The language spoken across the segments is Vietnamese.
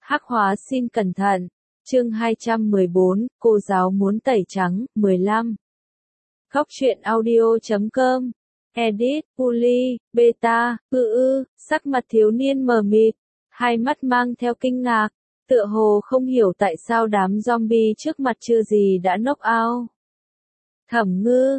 Hắc hóa xin cẩn thận. Chương 214, cô giáo muốn tẩy trắng, 15. Góc truyện audio.com. Edit, Puli, Beta, sắc mặt thiếu niên mờ mịt, hai mắt mang theo kinh ngạc, tựa hồ không hiểu tại sao đám zombie trước mặt chưa gì đã knock out. Thẩm Ngư,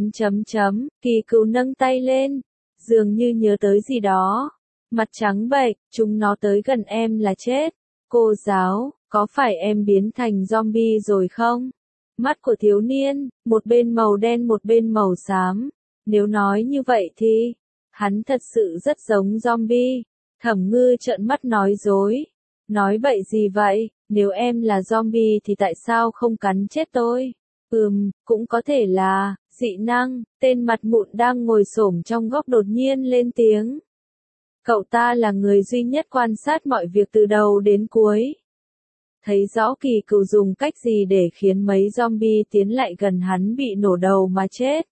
Kỳ Cừu nâng tay lên, dường như nhớ tới gì đó, mặt trắng bệch, chúng nó tới gần em là chết. Cô giáo, có phải em biến thành zombie rồi không? Mắt của thiếu niên, một bên màu đen một bên màu xám. Nếu nói như vậy thì, hắn thật sự rất giống zombie. Thẩm Ngư trợn mắt nói dối. Nói bậy gì vậy, nếu em là zombie thì tại sao không cắn chết tôi? Cũng có thể là, dị năng, tên mặt mụn đang ngồi xổm trong góc đột nhiên lên tiếng. Cậu ta là người duy nhất quan sát mọi việc từ đầu đến cuối. Thấy rõ Kỳ Cừu dùng cách gì để khiến mấy zombie tiến lại gần hắn bị nổ đầu mà chết.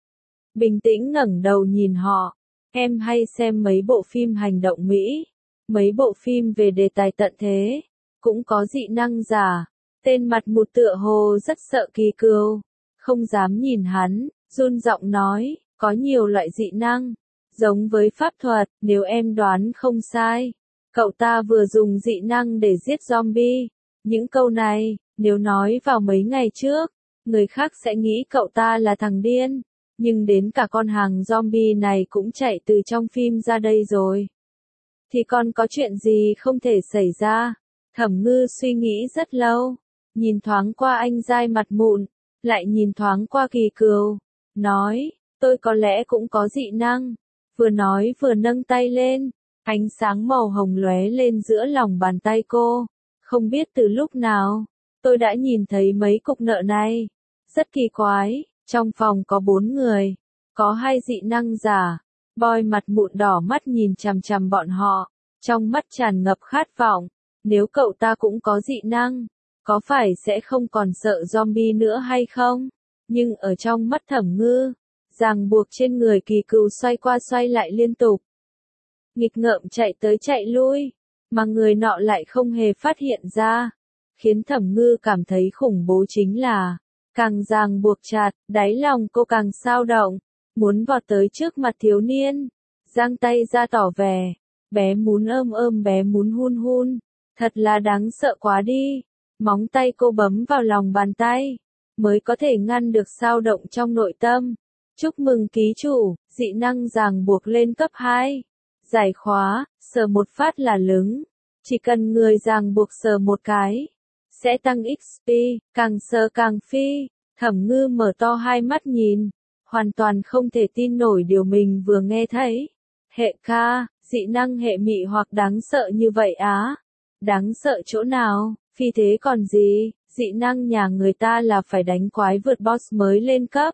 Bình tĩnh ngẩng đầu nhìn họ. Em hay xem mấy bộ phim hành động Mỹ, mấy bộ phim về đề tài tận thế, cũng có dị năng giả. Tên mặt mụt tựa hồ rất sợ Kỳ Cừu, không dám nhìn hắn, run giọng nói, có nhiều loại dị năng, giống với pháp thuật, nếu em đoán không sai. Cậu ta vừa dùng dị năng để giết zombie. Những câu này, nếu nói vào mấy ngày trước, người khác sẽ nghĩ cậu ta là thằng điên, nhưng đến cả con hàng zombie này cũng chạy từ trong phim ra đây rồi. Thì còn có chuyện gì không thể xảy ra? Thẩm Ngư suy nghĩ rất lâu, nhìn thoáng qua anh giai mặt mụn, lại nhìn thoáng qua Kỳ Cừu, nói, tôi có lẽ cũng có dị năng. Vừa nói vừa nâng tay lên, ánh sáng màu hồng lóe lên giữa lòng bàn tay cô. Không biết từ lúc nào, tôi đã nhìn thấy mấy cục nợ này. Rất kỳ quái, trong phòng có 4 người, có 2 dị năng giả. Boy mặt mụn đỏ mắt nhìn chằm chằm bọn họ, trong mắt tràn ngập khát vọng. Nếu cậu ta cũng có dị năng, có phải sẽ không còn sợ zombie nữa hay không? Nhưng ở trong mắt Thẩm Ngư, ràng buộc trên người Kỳ Cừu xoay qua xoay lại liên tục. Nghịch ngợm chạy tới chạy lui, mà người nọ lại không hề phát hiện ra. Khiến Thẩm Ngư cảm thấy khủng bố chính là, càng ràng buộc chặt, đáy lòng cô càng xao động, muốn vọt tới trước mặt thiếu niên, giang tay ra tỏ vẻ, bé muốn ôm bé muốn hun, thật là đáng sợ quá đi. Móng tay cô bấm vào lòng bàn tay, mới có thể ngăn được xao động trong nội tâm. Chúc mừng ký chủ, dị năng ràng buộc lên cấp 2. Giải khóa, sờ một phát là lứng. Chỉ cần người ràng buộc sờ một cái, sẽ tăng XP, càng sờ càng phi. Thẩm Ngư mở to hai mắt nhìn, hoàn toàn không thể tin nổi điều mình vừa nghe thấy. Hệ ca, dị năng hệ mị hoặc đáng sợ như vậy á? Đáng sợ chỗ nào, phi thế còn gì, dị năng nhà người ta là phải đánh quái vượt boss mới lên cấp.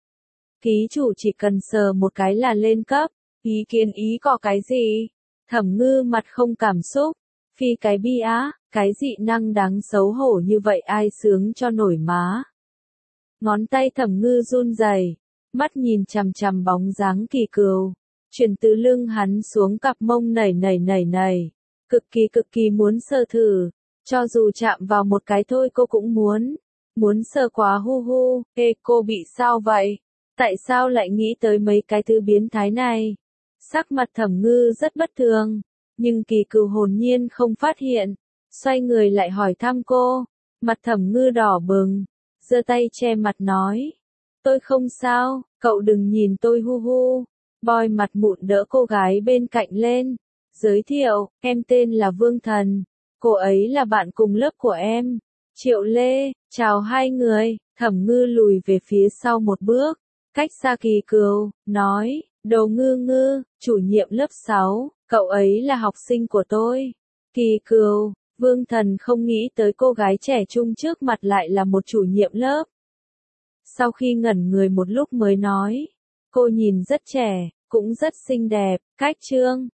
Ký chủ chỉ cần sờ một cái là lên cấp, ý kiến ý có cái gì? Thẩm Ngư mặt không cảm xúc, phi cái bi á, cái dị năng đáng xấu hổ như vậy ai sướng cho nổi má. Ngón tay Thẩm Ngư run rẩy, mắt nhìn chằm chằm bóng dáng Kỳ Cừu, chuyển từ lưng hắn xuống cặp mông nảy, cực kỳ muốn sờ thử, cho dù chạm vào một cái thôi cô cũng muốn sờ quá hu, cô bị sao vậy? Tại sao lại nghĩ tới mấy cái thứ biến thái này? Sắc mặt Thẩm Ngư rất bất thường, nhưng Kỳ Cừu hồn nhiên không phát hiện, xoay người lại hỏi thăm cô. Mặt Thẩm Ngư đỏ bừng, giơ tay che mặt nói, tôi không sao, cậu đừng nhìn tôi hu. Boy mặt mụn đỡ cô gái bên cạnh lên, giới thiệu, em tên là Vương Thần, cô ấy là bạn cùng lớp của em, Triệu Lê. Chào hai người. Thẩm Ngư lùi về phía sau một bước, cách xa Kỳ Cừu, nói, đồ ngư, chủ nhiệm lớp 6, cậu ấy là học sinh của tôi. Kỳ Cừu, Vương Thần không nghĩ tới cô gái trẻ trung trước mặt lại là một chủ nhiệm lớp. Sau khi ngẩn người một lúc mới nói, cô nhìn rất trẻ, cũng rất xinh đẹp, cách trương,